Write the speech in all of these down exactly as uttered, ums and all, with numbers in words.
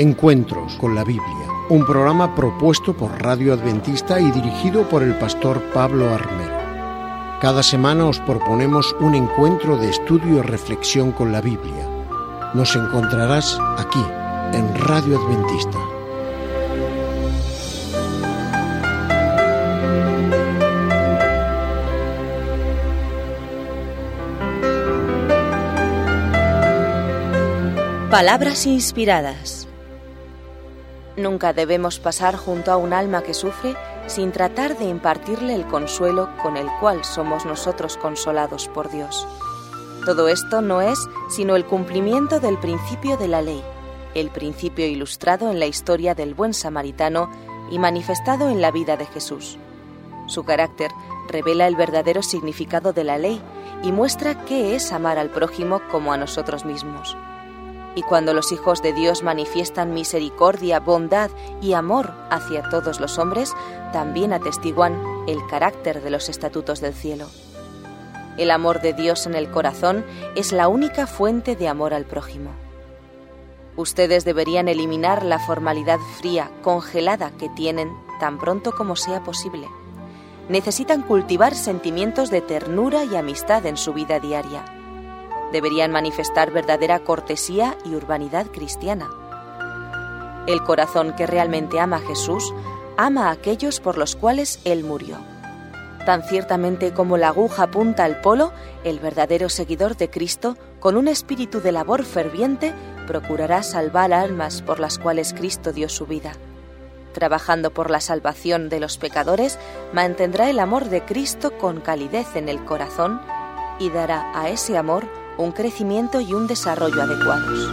Encuentros con la Biblia, un programa propuesto por Radio Adventista y dirigido por el pastor Pablo Armero. Cada semana os proponemos un encuentro de estudio y reflexión con la Biblia. Nos encontrarás aquí, en Radio Adventista. Palabras inspiradas. Nunca debemos pasar junto a un alma que sufre sin tratar de impartirle el consuelo con el cual somos nosotros consolados por Dios. Todo esto no es sino el cumplimiento del principio de la ley, el principio ilustrado en la historia del buen samaritano y manifestado en la vida de Jesús. Su carácter revela el verdadero significado de la ley y muestra qué es amar al prójimo como a nosotros mismos. Y cuando los hijos de Dios manifiestan misericordia, bondad y amor hacia todos los hombres, también atestiguan el carácter de los estatutos del cielo. El amor de Dios en el corazón es la única fuente de amor al prójimo. Ustedes deberían eliminar la formalidad fría, congelada que tienen tan pronto como sea posible. Necesitan cultivar sentimientos de ternura y amistad en su vida diaria. Deberían manifestar verdadera cortesía y urbanidad cristiana. El corazón que realmente ama a Jesús, ama a aquellos por los cuales Él murió. Tan ciertamente como la aguja apunta al polo, el verdadero seguidor de Cristo, con un espíritu de labor ferviente, procurará salvar almas por las cuales Cristo dio su vida. Trabajando por la salvación de los pecadores, mantendrá el amor de Cristo con calidez en el corazón y dará a ese amor un crecimiento y un desarrollo adecuados.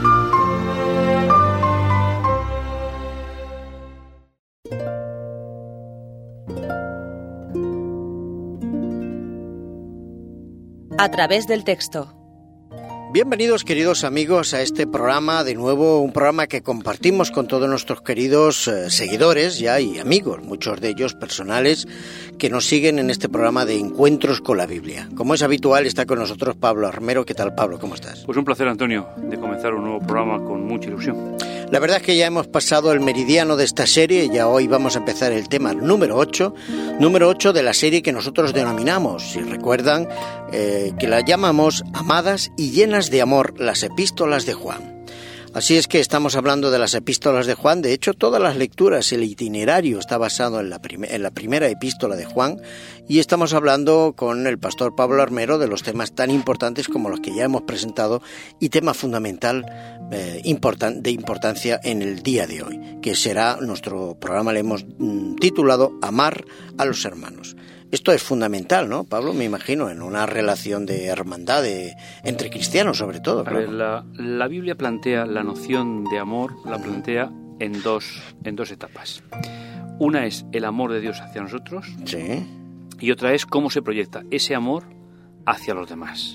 A través del texto. Bienvenidos, queridos amigos, a este programa, de nuevo un programa que compartimos con todos nuestros queridos eh, seguidores ya y amigos, muchos de ellos personales, que nos siguen en este programa de Encuentros con la Biblia. Como es habitual, está con nosotros Pablo Armero. ¿Qué tal, Pablo? ¿Cómo estás? Pues un placer, Antonio, de comenzar un nuevo programa con mucha ilusión. La verdad es que ya hemos pasado el meridiano de esta serie, ya hoy vamos a empezar el tema número ocho, número ocho de la serie que nosotros denominamos, si recuerdan, eh, que la llamamos Amadas y llenas de amor, las epístolas de Juan. Así es que estamos hablando de las epístolas de Juan. De hecho, todas las lecturas, el itinerario está basado en la, prim- en la primera epístola de Juan, y estamos hablando con el pastor Pablo Armero de los temas tan importantes como los que ya hemos presentado y tema fundamental eh, importan- de importancia en el día de hoy, que será nuestro programa, le hemos mm, titulado Amar a los hermanos. Esto es fundamental, ¿no, Pablo? Me imagino, en una relación de hermandad de, entre cristianos, sobre todo. A ver, la, la Biblia plantea la noción de amor, la plantea en dos, en dos etapas. Una es el amor de Dios hacia nosotros, Sí. y otra es cómo se proyecta ese amor hacia los demás.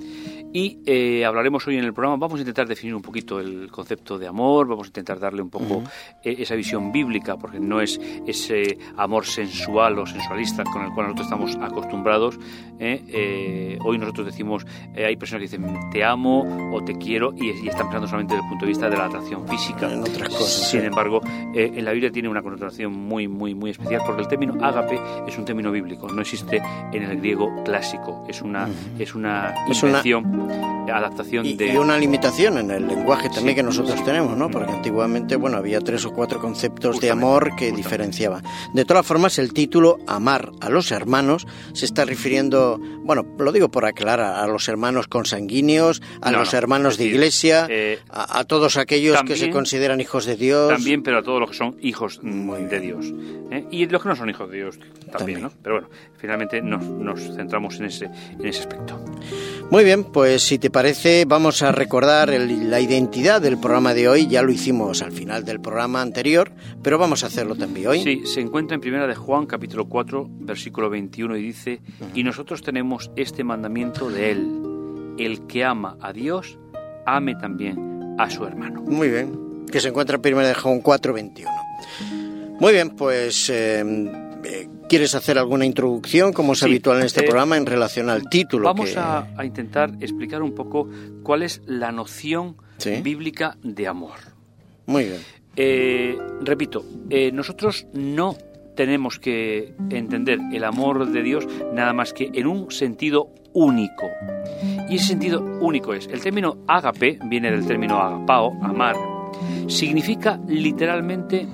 Y eh, hablaremos hoy en el programa, vamos a intentar definir un poquito el concepto de amor, vamos a intentar darle un poco uh-huh. eh, esa visión bíblica, porque no es ese amor sensual o sensualista con el cual nosotros estamos acostumbrados. Eh, eh, hoy nosotros decimos, eh, hay personas que dicen te amo o te quiero y, y están pensando solamente desde el punto de vista de la atracción física. En otras cosas. Sin sí. embargo, eh, en la Biblia tiene una connotación muy, muy, muy especial, porque el término ágape es un término bíblico, no existe en el griego clásico, es una, uh-huh. es una es invención. Una... adaptación y, de... y una limitación en el lenguaje también sí, que nosotros sí. tenemos, ¿no? Porque antiguamente, bueno, había tres o cuatro conceptos justamente, de amor que justamente. diferenciaban. De todas formas, el título Amar a los hermanos se está refiriendo, bueno, lo digo por aclarar, a los hermanos consanguíneos, a no, los no, hermanos de decir, iglesia, eh, a, a todos aquellos también, que se consideran hijos de Dios. También, pero a todos los que son hijos Muy de bien. Dios. ¿eh? Y los que no son hijos de Dios también, también. ¿no? Pero bueno, finalmente nos, nos centramos en ese, en ese aspecto. Muy bien, pues si te parece, vamos a recordar el, la identidad del programa de hoy. Ya lo hicimos al final del programa anterior, pero vamos a hacerlo también hoy. Sí, se encuentra en Primera de Juan, capítulo cuatro, versículo veintiuno, y dice: uh-huh. Y nosotros tenemos este mandamiento de Él: el que ama a Dios, ame también a su hermano. Muy bien, que se encuentra en Primera de Juan cuatro, veintiuno. Muy bien, pues... Eh, ¿Quieres hacer alguna introducción, como es sí, habitual en este eh, programa, en relación al título? Vamos que... a, a intentar explicar un poco cuál es la noción ¿Sí? bíblica de amor. Muy bien. Eh, repito, eh, nosotros no tenemos que entender el amor de Dios nada más que en un sentido único. Y ese sentido único es, el término ágape viene del término agapao, amar, significa literalmente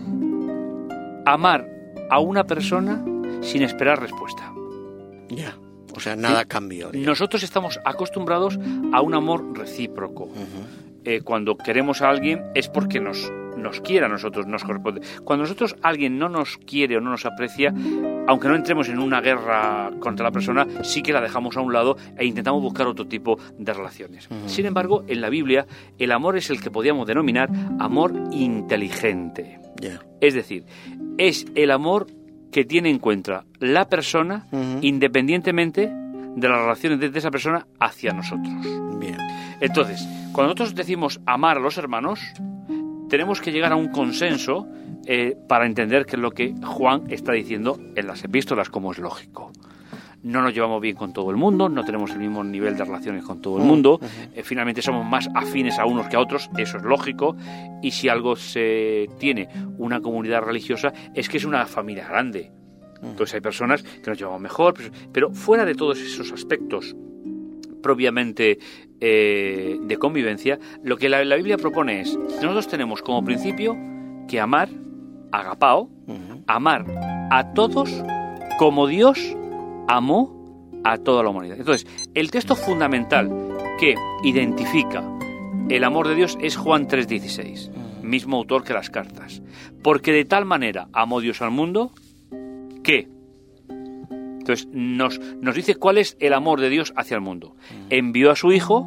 amar a una persona sin esperar respuesta. Ya, yeah. O sea, nada ¿Sí? cambio. Nosotros estamos acostumbrados a un amor recíproco. Uh-huh. Eh, cuando queremos a alguien es porque nos nos quiere a nosotros, nos corresponde. Cuando nosotros alguien no nos quiere o no nos aprecia, aunque no entremos en una guerra contra la persona, sí que la dejamos a un lado e intentamos buscar otro tipo de relaciones. Uh-huh. Sin embargo, en la Biblia, el amor es el que podríamos denominar amor inteligente. Yeah. Es decir, es el amor que tiene en cuenta la persona, uh-huh, independientemente de las relaciones de esa persona hacia nosotros. Bien. Entonces, cuando nosotros decimos amar a los hermanos, tenemos que llegar a un consenso eh, para entender qué es lo que Juan está diciendo en las epístolas, como es lógico. No nos llevamos bien con todo el mundo, no tenemos el mismo nivel de relaciones con todo el mundo, uh-huh, eh, finalmente somos más afines a unos que a otros, eso es lógico, y si algo se tiene una comunidad religiosa es que es una familia grande. Entonces hay personas que nos llevamos mejor, pero fuera de todos esos aspectos propiamente eh, de convivencia, lo que la, la Biblia propone es, nosotros tenemos como principio que amar, agapao, uh-huh, amar a todos como Dios amó a toda la humanidad. Entonces, el texto fundamental que identifica el amor de Dios es Juan tres dieciséis, uh-huh, mismo autor que las cartas. Porque de tal manera amó Dios al mundo que... Entonces, nos, nos dice cuál es el amor de Dios hacia el mundo. Envió a su Hijo,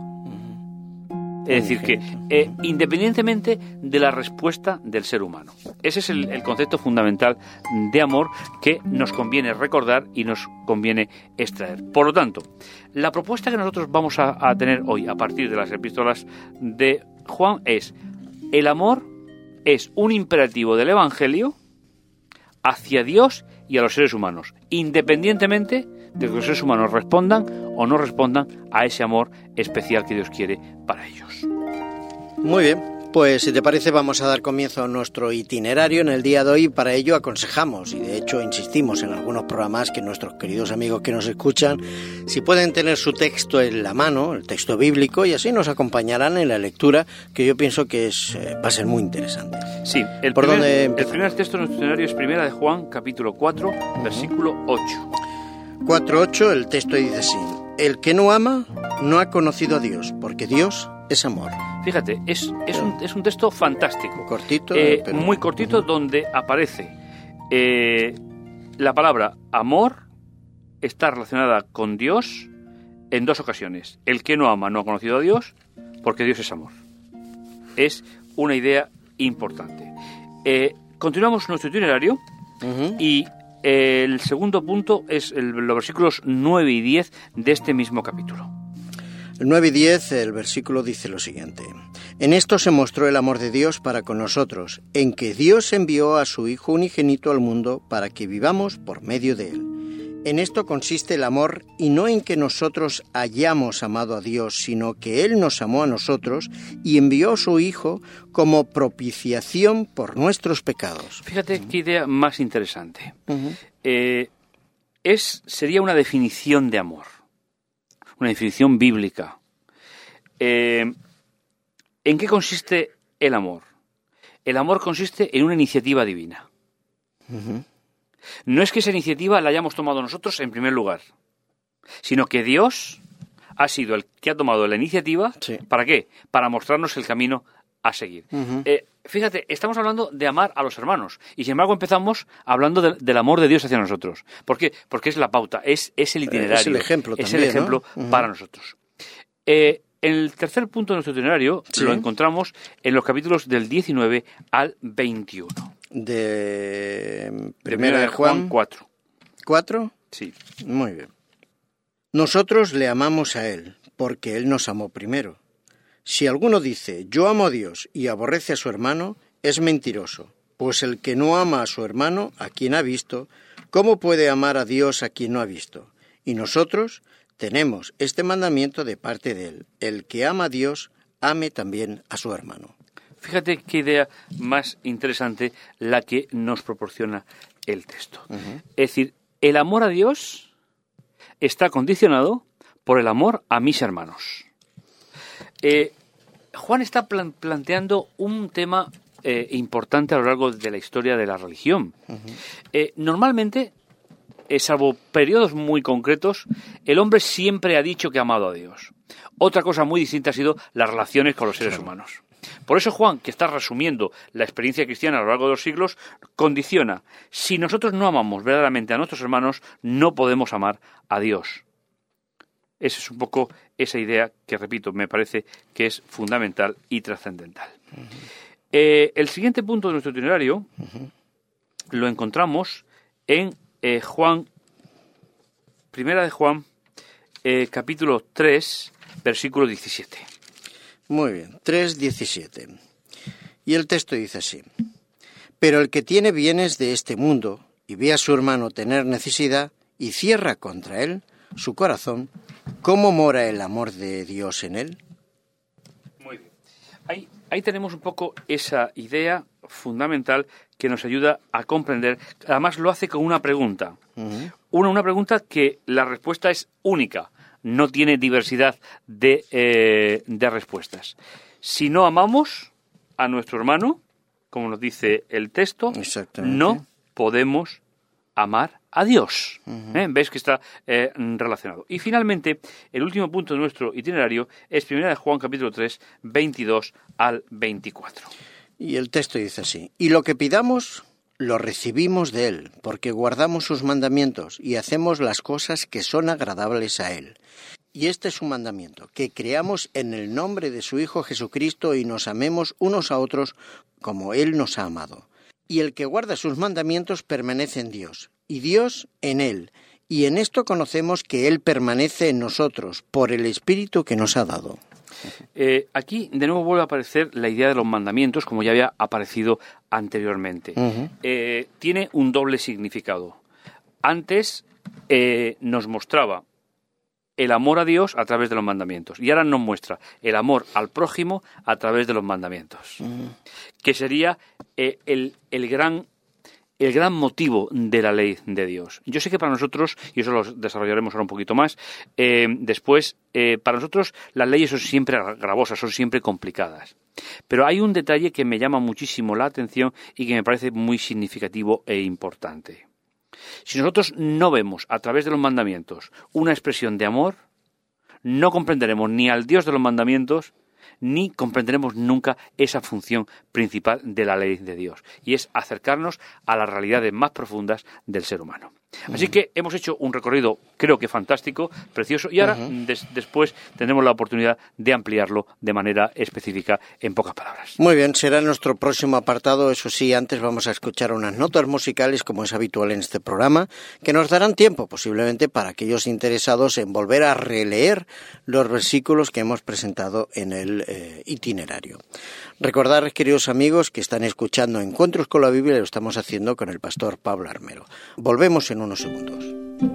es decir, que eh, independientemente de la respuesta del ser humano. Ese es el, el concepto fundamental de amor que nos conviene recordar y nos conviene extraer. Por lo tanto, la propuesta que nosotros vamos a, a tener hoy a partir de las epístolas de Juan es: el amor es un imperativo del Evangelio hacia Dios y a los seres humanos, independientemente de que los seres humanos respondan o no respondan a ese amor especial que Dios quiere para ellos. Muy bien, pues si te parece vamos a dar comienzo a nuestro itinerario en el día de hoy. Para ello aconsejamos, y de hecho insistimos en algunos programas, que nuestros queridos amigos que nos escuchan, si pueden tener su texto en la mano, el texto bíblico, y así nos acompañarán en la lectura, que yo pienso que es, eh, va a ser muy interesante. Sí, el, ¿Por primer, dónde el primer texto de nuestro itinerario es primera de Juan, capítulo cuatro, uh-huh, versículo ocho. cuatro ocho, el texto dice así: el que no ama no ha conocido a Dios, porque Dios es amor. Fíjate, es, es, un, es un texto fantástico. Cortito. Eh, pero... Muy cortito, uh-huh, donde aparece eh, la palabra amor, está relacionada con Dios en dos ocasiones. El que no ama no ha conocido a Dios, porque Dios es amor. Es una idea importante. Eh, continuamos nuestro itinerario, uh-huh, y eh, el segundo punto es el, los versículos nueve y diez de este mismo capítulo. El nueve y diez, el versículo dice lo siguiente: en esto se mostró el amor de Dios para con nosotros, en que Dios envió a su Hijo unigénito al mundo para que vivamos por medio de él. En esto consiste el amor, y no en que nosotros hayamos amado a Dios, sino que Él nos amó a nosotros y envió a su Hijo como propiciación por nuestros pecados. Fíjate, uh-huh, qué idea más interesante. Uh-huh. Eh, es, sería una definición de amor, una definición bíblica. Eh, ¿En qué consiste el amor? El amor consiste en una iniciativa divina. Uh-huh. No es que esa iniciativa la hayamos tomado nosotros en primer lugar, sino que Dios ha sido el que ha tomado la iniciativa. Sí. ¿Para qué? Para mostrarnos el camino a seguir. Uh-huh. Eh, fíjate, estamos hablando de amar a los hermanos, y sin embargo empezamos hablando de, del amor de Dios hacia nosotros. ¿Por qué? Porque es la pauta, es, es el itinerario. Es el ejemplo es también, el ejemplo, ¿no? Uh-huh, para nosotros. Eh, en el tercer punto de nuestro itinerario, ¿sí?, lo encontramos en los capítulos del diecinueve al veintiuno. De Primera de Juan cuatro. ¿cuatro? Sí. Muy bien. Nosotros le amamos a Él, porque Él nos amó primero. Si alguno dice, yo amo a Dios, y aborrece a su hermano, es mentiroso. Pues el que no ama a su hermano, a quien ha visto, ¿cómo puede amar a Dios a quien no ha visto? Y nosotros tenemos este mandamiento de parte de Él: el que ama a Dios, ame también a su hermano. Fíjate qué idea más interesante la que nos proporciona el texto. Uh-huh. Es decir, el amor a Dios está condicionado por el amor a mis hermanos. Eh, Juan está plan- planteando un tema eh, importante a lo largo de la historia de la religión. Uh-huh. Eh, normalmente, eh, salvo periodos muy concretos, el hombre siempre ha dicho que ha amado a Dios. Otra cosa muy distinta ha sido las relaciones con los seres claro. humanos. Por eso Juan, que está resumiendo la experiencia cristiana a lo largo de los siglos, condiciona: si nosotros no amamos verdaderamente a nuestros hermanos, no podemos amar a Dios. Esa es un poco esa idea que, repito, me parece que es fundamental y trascendental. Uh-huh. Eh, el siguiente punto de nuestro itinerario uh-huh. lo encontramos en eh, Juan, primera de Juan, eh, capítulo tres, versículo diecisiete. Muy bien, tres diecisiete. Y el texto dice así: pero el que tiene bienes de este mundo y ve a su hermano tener necesidad y cierra contra él su corazón, ¿cómo mora el amor de Dios en él? Muy bien. Ahí, ahí tenemos un poco esa idea fundamental que nos ayuda a comprender. Además lo hace con una pregunta. Uh-huh. Una, una pregunta que la respuesta es única. No tiene diversidad de, eh, de respuestas. Si no amamos a nuestro hermano, como nos dice el texto, no podemos amar a Dios. Uh-huh. ¿Eh? ¿Ves que está eh, relacionado? Y finalmente, el último punto de nuestro itinerario es primera de Juan, capítulo tres, veintidós al veinticuatro. Y el texto dice así: y lo que pidamos lo recibimos de Él, porque guardamos sus mandamientos y hacemos las cosas que son agradables a Él. Y este es su mandamiento, que creamos en el nombre de su Hijo Jesucristo y nos amemos unos a otros como Él nos ha amado. Y el que guarda sus mandamientos permanece en Dios, y Dios en Él. Y en esto conocemos que Él permanece en nosotros, por el Espíritu que nos ha dado. Eh, aquí de nuevo vuelve a aparecer la idea de los mandamientos, como ya había aparecido anteriormente. Uh-huh. Eh, tiene un doble significado. Antes eh, nos mostraba el amor a Dios a través de los mandamientos, y ahora nos muestra el amor al prójimo a través de los mandamientos, uh-huh. que sería eh, el, el gran el gran motivo de la ley de Dios. Yo sé que para nosotros, y eso lo desarrollaremos ahora un poquito más, eh, después, eh, para nosotros las leyes son siempre gravosas, son siempre complicadas. Pero hay un detalle que me llama muchísimo la atención y que me parece muy significativo e importante. Si nosotros no vemos a través de los mandamientos una expresión de amor, no comprenderemos ni al Dios de los mandamientos, ni comprenderemos nunca esa función principal de la ley de Dios, y es acercarnos a las realidades más profundas del ser humano. Así que hemos hecho un recorrido, creo que fantástico, precioso, y ahora uh-huh. des, después tendremos la oportunidad de ampliarlo de manera específica en pocas palabras. Muy bien, será nuestro próximo apartado. Eso sí, antes vamos a escuchar unas notas musicales, como es habitual en este programa, que nos darán tiempo posiblemente para aquellos interesados en volver a releer los versículos que hemos presentado en el eh, itinerario. Recordar, queridos amigos, que están escuchando Encuentros con la Biblia, y lo estamos haciendo con el pastor Pablo Armero. Volvemos en unos segundos.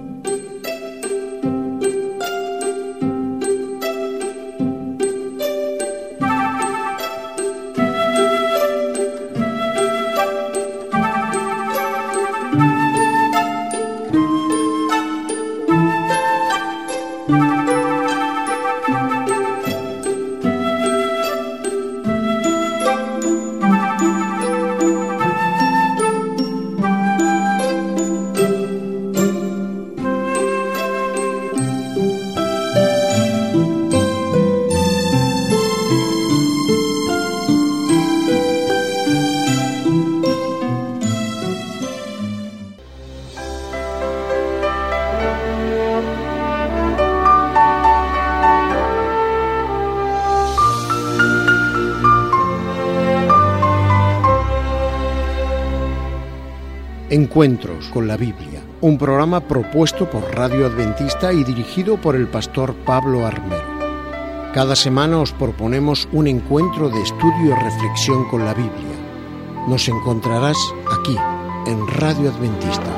Encuentros con la Biblia, un programa propuesto por Radio Adventista y dirigido por el pastor Pablo Armero. Cada semana os proponemos un encuentro de estudio y reflexión con la Biblia. Nos encontrarás aquí, en Radio Adventista.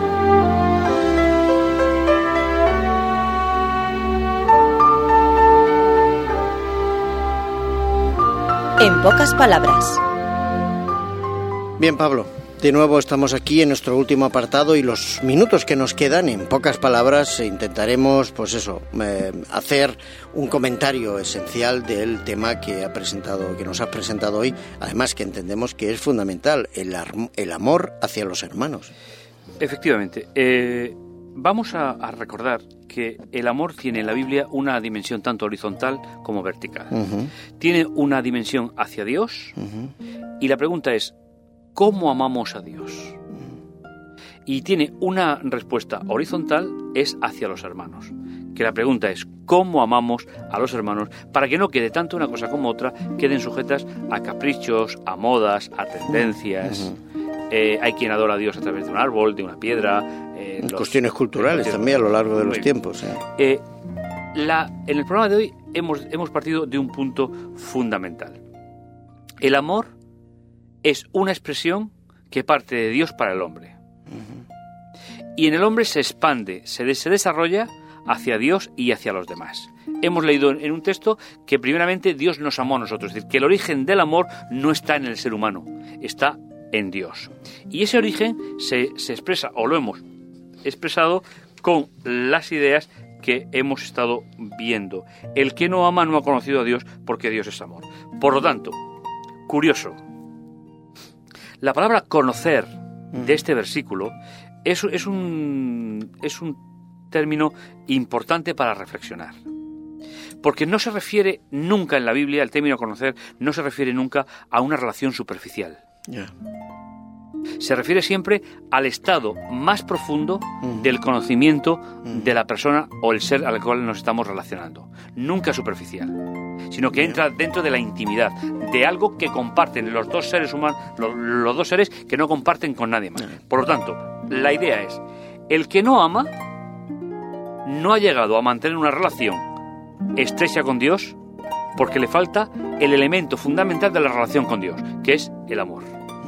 En pocas palabras. Bien, Pablo, de nuevo estamos aquí en nuestro último apartado y los minutos que nos quedan, en pocas palabras, intentaremos, pues eso, eh, hacer un comentario esencial del tema que ha presentado, que nos has presentado hoy, además que entendemos que es fundamental, el, el amor hacia los hermanos. Efectivamente. Eh, vamos a, a recordar que el amor tiene en la Biblia una dimensión tanto horizontal como vertical. Uh-huh. Tiene una dimensión hacia Dios, uh-huh, y la pregunta es, ¿cómo amamos a Dios? Y tiene una respuesta horizontal, es hacia los hermanos. Que la pregunta es, ¿cómo amamos a los hermanos? Para que no quede tanto una cosa como otra, queden sujetas a caprichos, a modas, a tendencias. Uh-huh. Eh, hay quien adora a Dios a través de un árbol, de una piedra. Eh, los, cuestiones culturales los, también a lo largo de los bien. tiempos. ¿eh? Eh, la, en el programa de hoy hemos, hemos partido de un punto fundamental. El amor es una expresión que parte de Dios para el hombre. Uh-huh. Y en el hombre se expande, se, de, se desarrolla hacia Dios y hacia los demás. Hemos leído en un texto que primeramente Dios nos amó a nosotros. Es decir, que el origen del amor no está en el ser humano, está en Dios. Y ese origen se, se expresa, o lo hemos expresado, con las ideas que hemos estado viendo. El que no ama no ha conocido a Dios, porque Dios es amor. Por lo tanto, curioso, la palabra conocer de este versículo es, es, un, es un término importante para reflexionar. Porque no se refiere nunca en la Biblia, el término conocer, no se refiere nunca a una relación superficial. Yeah. Se refiere siempre al estado más profundo mm. del conocimiento mm. de la persona o el ser al cual nos estamos relacionando. Nunca superficial, sino que yeah. entra dentro de la intimidad, de algo que comparten los dos seres humanos, los, los dos seres que no comparten con nadie más. Yeah. Por lo tanto, la idea es, el que no ama no ha llegado a mantener una relación estrecha con Dios porque le falta el elemento fundamental de la relación con Dios, que es el amor.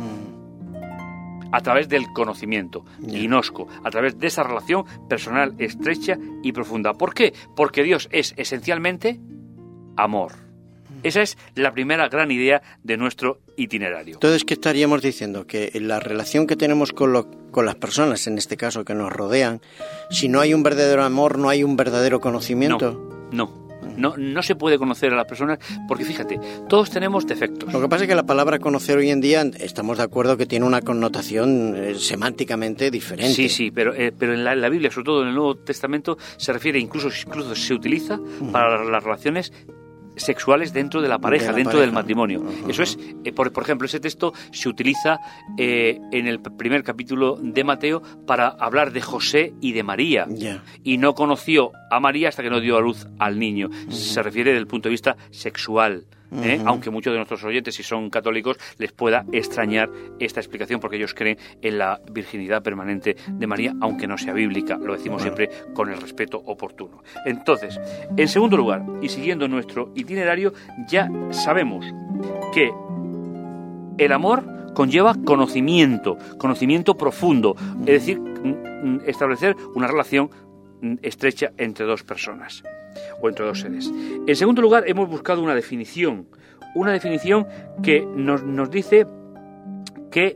A través del conocimiento, gnosco, a través de esa relación personal estrecha y profunda. ¿Por qué? Porque Dios es esencialmente amor. Esa es la primera gran idea de nuestro itinerario. Entonces, ¿qué estaríamos diciendo? Que la relación que tenemos con, lo, con las personas, en este caso, que nos rodean, si no hay un verdadero amor, no hay un verdadero conocimiento. No, no. No, no se puede conocer a las personas porque, fíjate, todos tenemos defectos. Lo que pasa es que la palabra conocer hoy en día, estamos de acuerdo que tiene una connotación eh, semánticamente diferente. Sí, sí, pero, eh, pero en, la, en la Biblia, sobre todo en el Nuevo Testamento, se refiere, incluso, incluso se utiliza uh-huh. para las relaciones sexuales dentro de la pareja, de la dentro pareja. del matrimonio. Uh-huh. Eso es, eh, por, por ejemplo, ese texto se utiliza eh, en el primer capítulo de Mateo para hablar de José y de María. Yeah. Y no conoció a María hasta que no dio a luz al niño. Uh-huh. Se refiere desde el punto de vista sexual. ¿Eh? Uh-huh. Aunque muchos de nuestros oyentes, si son católicos, les pueda extrañar esta explicación porque ellos creen en la virginidad permanente de María, aunque no sea bíblica, lo decimos uh-huh. siempre con el respeto oportuno. Entonces, en segundo lugar, y siguiendo nuestro itinerario, ya sabemos que el amor conlleva conocimiento, conocimiento profundo, es decir, establecer una relación estrecha entre dos personas o entre dos seres. En segundo lugar, hemos buscado una definición, una definición que nos, nos dice que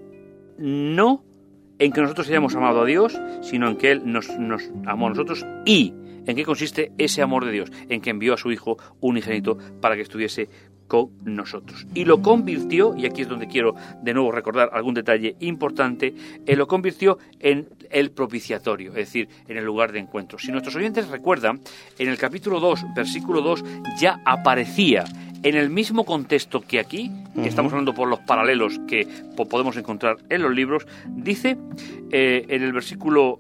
no en que nosotros hayamos amado a Dios, sino en que Él nos, nos amó a nosotros. ¿Y en qué consiste ese amor de Dios? En que envió a su Hijo unigénito para que estuviese con nosotros. Y lo convirtió, y aquí es donde quiero de nuevo recordar algún detalle importante, él lo convirtió en el propiciatorio, es decir, en el lugar de encuentro. Si nuestros oyentes recuerdan, en el capítulo dos, versículo dos, ya aparecía en el mismo contexto que aquí, uh-huh. que estamos hablando por los paralelos que podemos encontrar en los libros, dice eh, en el versículo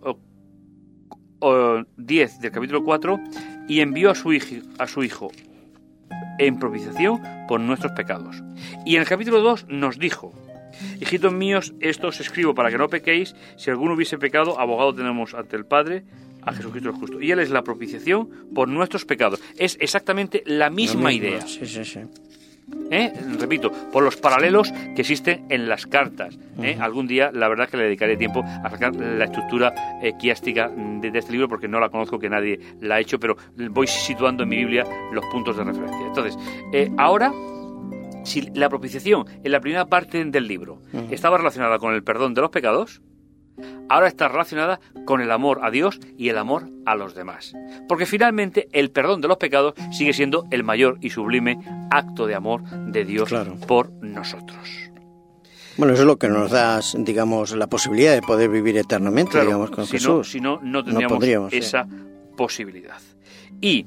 uh, diez del capítulo cuatro, y envió a su hijo, a su hijo en propiciación por nuestros pecados. Y en el capítulo dos nos dijo: hijitos míos, esto os escribo para que no pequéis. Si alguno hubiese pecado, abogado tenemos ante el Padre, a Jesucristo el justo. Y Él es la propiciación por nuestros pecados. Es exactamente la misma idea. Sí, sí, sí. ¿Eh? Repito, por los paralelos que existen en las cartas. ¿eh? Uh-huh. Algún día, la verdad que le dedicaré tiempo a sacar la estructura eh, quiástica de, de este libro, porque no la conozco, que nadie la ha hecho, pero voy situando en mi Biblia los puntos de referencia. Entonces, eh, ahora si la propiciación en la primera parte del libro uh-huh. estaba relacionada con el perdón de los pecados, ahora está relacionada con el amor a Dios y el amor a los demás. Porque finalmente el perdón de los pecados sigue siendo el mayor y sublime acto de amor de Dios claro. por nosotros. Bueno, eso es lo que nos da, digamos, la posibilidad de poder vivir eternamente, claro, digamos, con si Jesús. No, si no, no tendríamos no esa sí. posibilidad. Y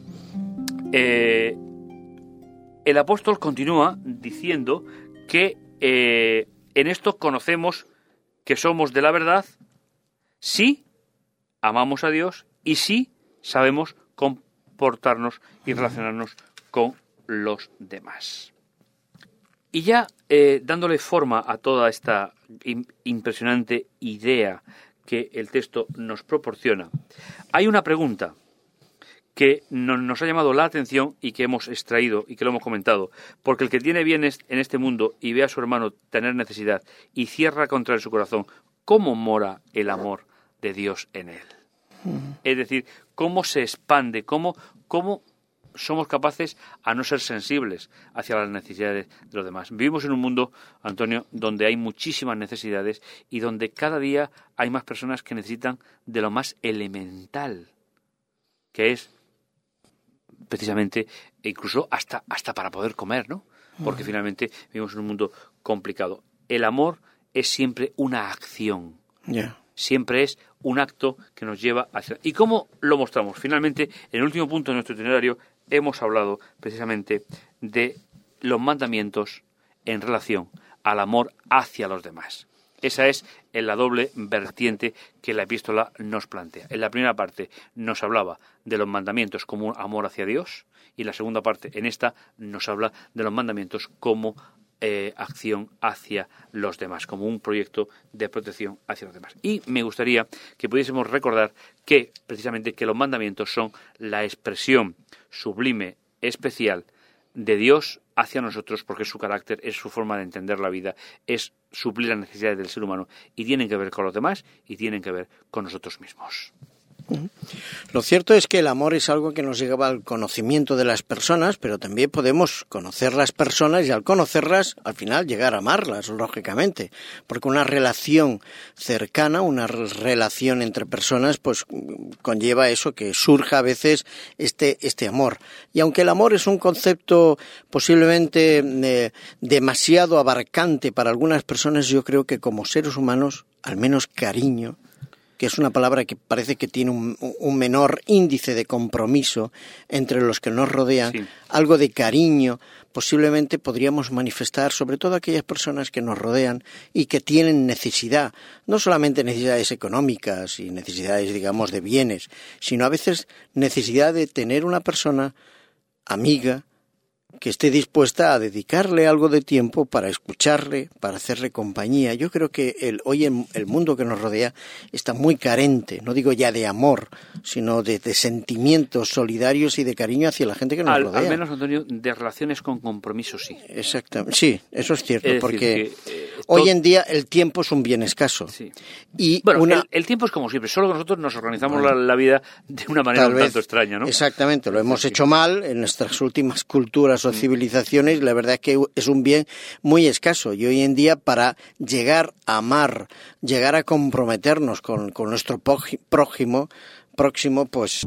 eh, el apóstol continúa diciendo que eh, en esto conocemos que somos de la verdad si amamos a Dios y si sabemos comportarnos y relacionarnos con los demás. Y ya eh, dándole forma a toda esta im- impresionante idea que el texto nos proporciona, hay una pregunta que no, nos ha llamado la atención y que hemos extraído y que lo hemos comentado, porque el que tiene bienes en este mundo y ve a su hermano tener necesidad y cierra contra él su corazón, ¿cómo mora el amor de Dios en él? Uh-huh. Es decir, ¿cómo se expande? ¿Cómo, cómo somos capaces a no ser sensibles hacia las necesidades de los demás? Vivimos en un mundo, Antonio, donde hay muchísimas necesidades y donde cada día hay más personas que necesitan de lo más elemental, que es precisamente, incluso hasta, hasta para poder comer, ¿no? Porque uh-huh. finalmente vivimos en un mundo complicado. El amor es siempre una acción. Yeah. Siempre es un acto que nos lleva hacia... ¿Y cómo lo mostramos? Finalmente, en el último punto de nuestro itinerario, hemos hablado precisamente de los mandamientos en relación al amor hacia los demás. Esa es la doble vertiente que la epístola nos plantea. En la primera parte nos hablaba de los mandamientos como un amor hacia Dios y la segunda parte, en esta, nos habla de los mandamientos como eh, acción hacia los demás, como un proyecto de protección hacia los demás. Y me gustaría que pudiésemos recordar que, precisamente, que los mandamientos son la expresión sublime, especial, de Dios hacia nosotros, porque su carácter, es su forma de entender la vida, es suplir las necesidades del ser humano y tienen que ver con los demás y tienen que ver con nosotros mismos. Lo cierto es que el amor es algo que nos lleva al conocimiento de las personas, pero también podemos conocer las personas y al conocerlas, al final llegar a amarlas, lógicamente, porque una relación cercana, una relación entre personas, pues conlleva eso, que surja a veces este, este amor. Y aunque el amor es un concepto posiblemente eh, demasiado abarcante para algunas personas, yo creo que como seres humanos, al menos cariño, que es una palabra que parece que tiene un, un menor índice de compromiso entre los que nos rodean, sí. algo de cariño, posiblemente podríamos manifestar, sobre todo aquellas personas que nos rodean y que tienen necesidad, no solamente necesidades económicas y necesidades, digamos, de bienes, sino a veces necesidad de tener una persona amiga, que esté dispuesta a dedicarle algo de tiempo para escucharle, para hacerle compañía. Yo creo que el, hoy en, el mundo que nos rodea está muy carente, no digo ya de amor, sino de, de sentimientos solidarios y de cariño hacia la gente que nos al, rodea. Al menos, Antonio, de relaciones con compromiso, sí. Exactamente, sí, eso es cierto, es decir, porque que, eh, hoy todo... en día el tiempo es un bien escaso. Sí. Y bueno, una... el, el tiempo es como siempre, solo que nosotros nos organizamos bueno, la, la vida de una manera un tanto extraña, ¿no? Exactamente, lo hemos hecho mal en nuestras últimas culturas o civilizaciones. La verdad es que es un bien muy escaso y hoy en día para llegar a amar, llegar a comprometernos con, con nuestro prójimo, próximo, pues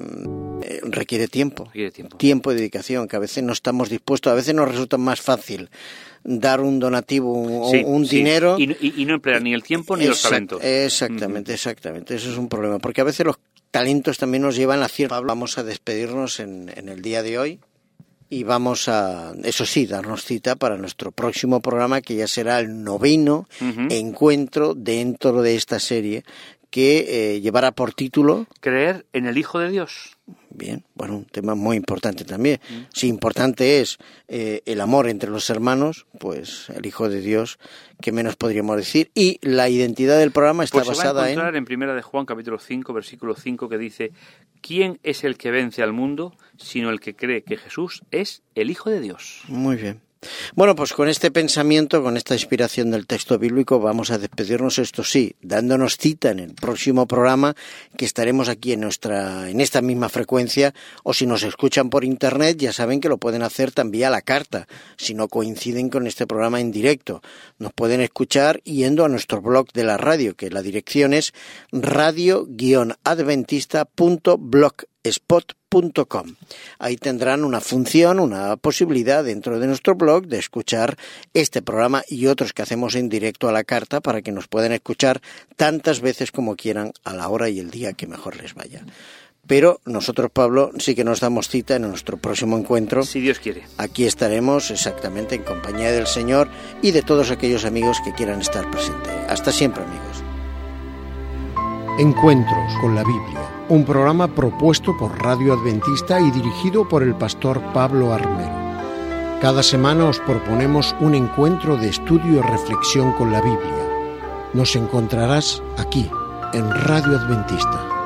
eh, requiere tiempo, requiere tiempo, tiempo y dedicación, que a veces no estamos dispuestos, a veces nos resulta más fácil dar un donativo, un, sí, un sí. dinero y, y, y no emplear ni el tiempo ni Exact, los talentos. Exactamente, uh-huh. exactamente, eso es un problema, porque a veces los talentos también nos llevan a cierta... Vamos a despedirnos en, en el día de hoy. Y vamos a, eso sí, darnos cita para nuestro próximo programa, que ya será el noveno uh-huh. encuentro dentro de esta serie, que eh, llevará por título... Creer en el Hijo de Dios. Bien, bueno, un tema muy importante también. Uh-huh. Si importante es eh, el amor entre los hermanos, pues el Hijo de Dios, ¿qué menos podríamos decir? Y la identidad del programa está pues basada en... se va a encontrar en... en Primera de Juan, capítulo cinco, versículo cinco, que dice... ¿Quién es el que vence al mundo, sino el que cree que Jesús es el Hijo de Dios? Muy bien. Bueno, pues con este pensamiento, con esta inspiración del texto bíblico, vamos a despedirnos, esto sí, dándonos cita en el próximo programa, que estaremos aquí en nuestra, en esta misma frecuencia, o si nos escuchan por internet, ya saben que lo pueden hacer también a la carta, si no coinciden con este programa en directo. Nos pueden escuchar yendo a nuestro blog de la radio, que la dirección es radio guion adventista punto blogspot punto com. Ahí tendrán una función, una posibilidad dentro de nuestro blog de escuchar este programa y otros que hacemos en directo a la carta, para que nos puedan escuchar tantas veces como quieran, a la hora y el día que mejor les vaya. Pero nosotros, Pablo, sí que nos damos cita en nuestro próximo encuentro. Si Dios quiere. Aquí estaremos exactamente en compañía del Señor y de todos aquellos amigos que quieran estar presentes. Hasta siempre, amigos. Encuentros con la Biblia, un programa propuesto por Radio Adventista y dirigido por el pastor Pablo Armero. Cada semana os proponemos un encuentro de estudio y reflexión con la Biblia. Nos encontrarás aquí, en Radio Adventista.